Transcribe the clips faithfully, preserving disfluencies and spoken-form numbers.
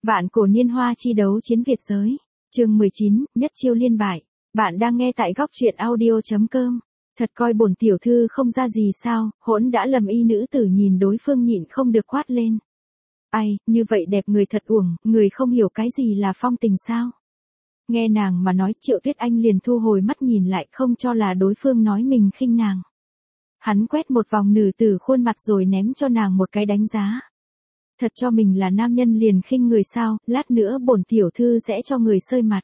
Vạn cổ niên hoa chi đấu chiến Việt giới. Chương mười chín, nhất chiêu liên bại. Bạn đang nghe tại góc truyện audio chấm com. Thật coi bổn tiểu thư không ra gì sao, hỗn đã lầm y nữ tử nhìn đối phương nhịn không được quát lên. Ai, như vậy đẹp người thật uổng, người không hiểu cái gì là phong tình sao? Nghe nàng mà nói, Triệu Tuyết Anh liền thu hồi mắt nhìn lại, không cho là đối phương nói mình khinh nàng. Hắn quét một vòng nữ tử khuôn mặt rồi ném cho nàng một cái đánh giá. Thật cho mình là nam nhân liền khinh người sao, lát nữa bổn tiểu thư sẽ cho người sơi mặt.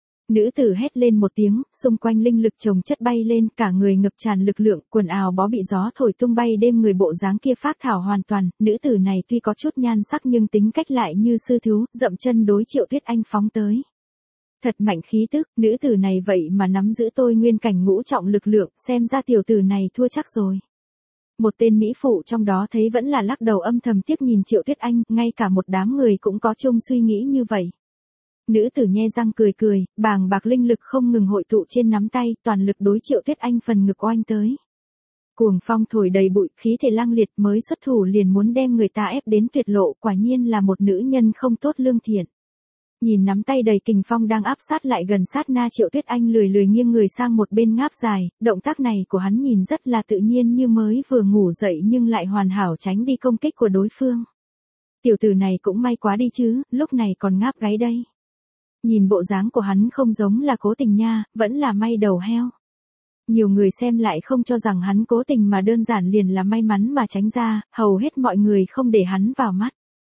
Nữ tử hét lên một tiếng, xung quanh linh lực chồng chất bay lên, cả người ngập tràn lực lượng, quần áo bó bị gió thổi tung bay đêm người bộ dáng kia phác thảo hoàn toàn. Nữ tử này tuy có chút nhan sắc nhưng tính cách lại như sư thú, dậm chân đối Triệu Tuyết Anh phóng tới. Thật mạnh khí tức, nữ tử này vậy mà nắm giữ tôi nguyên cảnh ngũ trọng lực lượng, xem ra tiểu tử này thua chắc rồi. Một tên mỹ phụ trong đó thấy vẫn là lắc đầu âm thầm tiếc nhìn Triệu Tuyết Anh, ngay cả một đám người cũng có chung suy nghĩ như vậy. Nữ tử nhe răng cười cười, bàng bạc linh lực không ngừng hội tụ trên nắm tay, toàn lực đối Triệu Tuyết Anh phần ngực oanh tới. Cuồng phong thổi đầy bụi, khí thể lang liệt, mới xuất thủ liền muốn đem người ta ép đến tuyệt lộ, quả nhiên là một nữ nhân không tốt lương thiện. Nhìn nắm tay đầy kình phong đang áp sát lại gần sát na, Triệu Tuyết Anh lười lười nghiêng người sang một bên ngáp dài, động tác này của hắn nhìn rất là tự nhiên như mới vừa ngủ dậy nhưng lại hoàn hảo tránh đi công kích của đối phương. Tiểu tử này cũng may quá đi chứ, lúc này còn ngáp gáy đây. Nhìn bộ dáng của hắn không giống là cố tình nha, vẫn là may đầu heo. Nhiều người xem lại không cho rằng hắn cố tình mà đơn giản liền là may mắn mà tránh ra, hầu hết mọi người không để hắn vào mắt.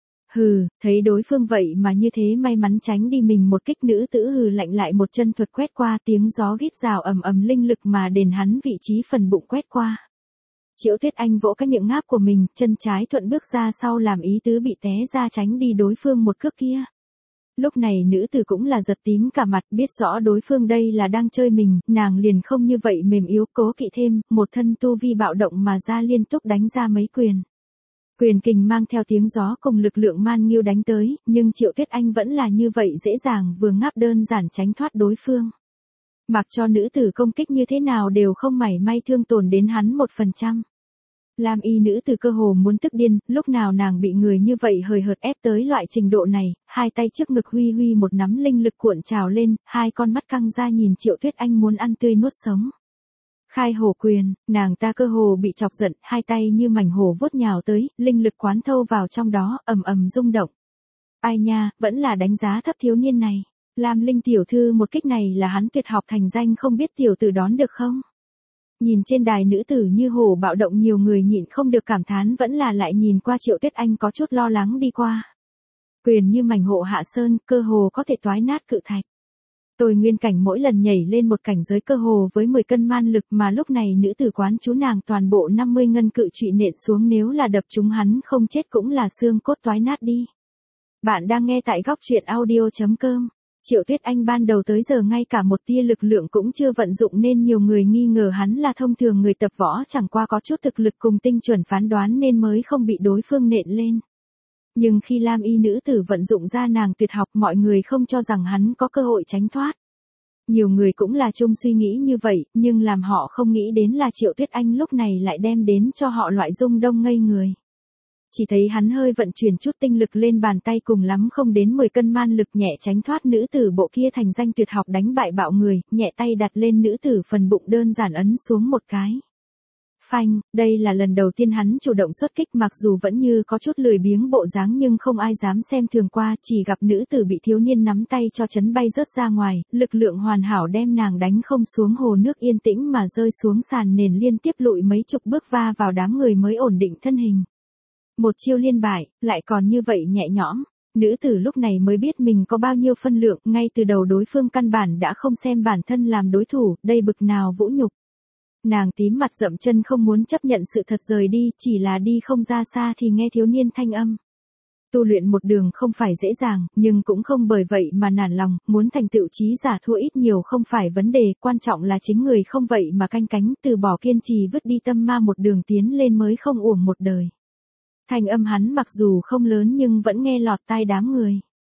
Hừ, thấy đối phương vậy mà như thế may mắn tránh đi mình một kích, nữ tử hừ lạnh lại một chân thuật quét qua, tiếng gió rít rào ầm ầm linh lực mà đền hắn vị trí phần bụng quét qua. Triệu Tuyết Anh vỗ cái miệng ngáp của mình, chân trái thuận bước ra sau làm ý tứ bị té ra tránh đi đối phương một cước kia. Lúc này nữ tử cũng là giật tím cả mặt, biết rõ đối phương đây là đang chơi mình, nàng liền không như vậy mềm yếu, cố kỵ thêm, một thân tu vi bạo động mà ra liên tục đánh ra mấy quyền. Quyền kình mang theo tiếng gió cùng lực lượng man nghiêu đánh tới, nhưng Triệu Tuyết Anh vẫn là như vậy dễ dàng vừa ngáp đơn giản tránh thoát đối phương. Mặc cho nữ tử công kích như thế nào đều không mảy may thương tổn đến hắn một phần trăm. Lam y nữ tử cơ hồ muốn tức điên, lúc nào nàng bị người như vậy hời hợt ép tới loại trình độ này, hai tay trước ngực huy huy một nắm linh lực cuộn trào lên, hai con mắt căng ra nhìn Triệu Tuyết Anh muốn ăn tươi nuốt sống. Khai hổ quyền, nàng ta cơ hồ bị chọc giận, hai tay như mảnh hổ vuốt nhào tới, linh lực quán thâu vào trong đó, ầm ầm rung động. Ai nha, vẫn là đánh giá thấp thiếu niên này. Lam Linh tiểu thư một kích này là hắn tuyệt học thành danh, không biết tiểu tử đón được không? Nhìn trên đài nữ tử như hổ bạo động, nhiều người nhịn không được cảm thán, vẫn là lại nhìn qua Triệu Tuyết Anh có chút lo lắng đi qua. Quyền như mảnh hộ hạ sơn, cơ hồ có thể toái nát cự thạch. Tôi nguyên cảnh mỗi lần nhảy lên một cảnh giới cơ hồ với mười cân man lực, mà lúc này nữ tử quán chú nàng toàn bộ năm mươi ngân cự trụy nện xuống, nếu là đập chúng hắn không chết cũng là xương cốt toái nát đi. Bạn đang nghe tại góc truyện audio chấm com. Triệu Tuyết Anh ban đầu tới giờ ngay cả một tia lực lượng cũng chưa vận dụng nên nhiều người nghi ngờ hắn là thông thường người tập võ, chẳng qua có chút thực lực cùng tinh chuẩn phán đoán nên mới không bị đối phương nện lên. Nhưng khi Lam y nữ tử vận dụng ra nàng tuyệt học, mọi người không cho rằng hắn có cơ hội tránh thoát. Nhiều người cũng là chung suy nghĩ như vậy, nhưng làm họ không nghĩ đến là Triệu Tuyết Anh lúc này lại đem đến cho họ loại rung đông ngây người. Chỉ thấy hắn hơi vận chuyển chút tinh lực lên bàn tay, cùng lắm không đến mười cân man lực, nhẹ tránh thoát nữ tử bộ kia thành danh tuyệt học đánh bại bạo người, nhẹ tay đặt lên nữ tử phần bụng đơn giản ấn xuống một cái. Phanh, đây là lần đầu tiên hắn chủ động xuất kích, mặc dù vẫn như có chút lười biếng bộ dáng nhưng không ai dám xem thường qua, chỉ gặp nữ tử bị thiếu niên nắm tay cho chấn bay rớt ra ngoài, lực lượng hoàn hảo đem nàng đánh không xuống hồ nước yên tĩnh mà rơi xuống sàn nền, liên tiếp lụi mấy chục bước va vào đám người mới ổn định thân hình. Một chiêu liên bại, lại còn như vậy nhẹ nhõm. Nữ tử lúc này mới biết mình có bao nhiêu phân lượng, ngay từ đầu đối phương căn bản đã không xem bản thân làm đối thủ, đây bực nào vũ nhục. Nàng tím mặt dậm chân không muốn chấp nhận sự thật rời đi, chỉ là đi không ra xa thì nghe thiếu niên thanh âm. Tu luyện một đường không phải dễ dàng, nhưng cũng không bởi vậy mà nản lòng, muốn thành tựu chí giả thua ít nhiều không phải vấn đề, quan trọng là chính người không vậy mà canh cánh, từ bỏ kiên trì vứt đi tâm ma, một đường tiến lên mới không uổng một đời. Thanh âm hắn mặc dù không lớn nhưng vẫn nghe lọt tai đám người.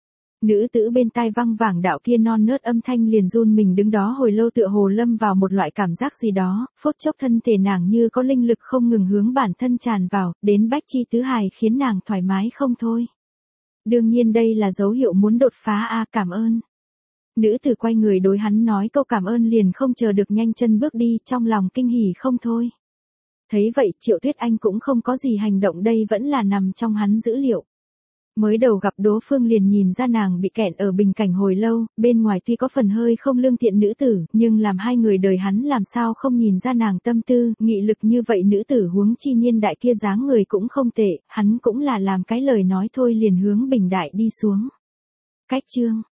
Nữ tử bên tai văng vẳng đạo kia non nớt âm thanh liền run mình đứng đó hồi lâu, tựa hồ lâm vào một loại cảm giác gì đó, phút chốc thân thể nàng như có linh lực không ngừng hướng bản thân tràn vào, đến bách chi tứ hài khiến nàng thoải mái không thôi. Đương nhiên đây là dấu hiệu muốn đột phá a, cảm ơn. Nữ tử quay người đối hắn nói câu cảm ơn liền không chờ được nhanh chân bước đi, trong lòng kinh hỉ không thôi. Thấy vậy Triệu Tuyết Anh cũng không có gì hành động, đây vẫn là nằm trong hắn dữ liệu. Mới đầu gặp Đỗ Phương liền nhìn ra nàng bị kẹt ở bình cảnh hồi lâu, bên ngoài tuy có phần hơi không lương thiện nữ tử, nhưng làm hai người đời hắn làm sao không nhìn ra nàng tâm tư, nghị lực như vậy nữ tử huống chi niên đại kia dáng người cũng không tệ, hắn cũng là làm cái lời nói thôi liền hướng bình đại đi xuống. Cách chương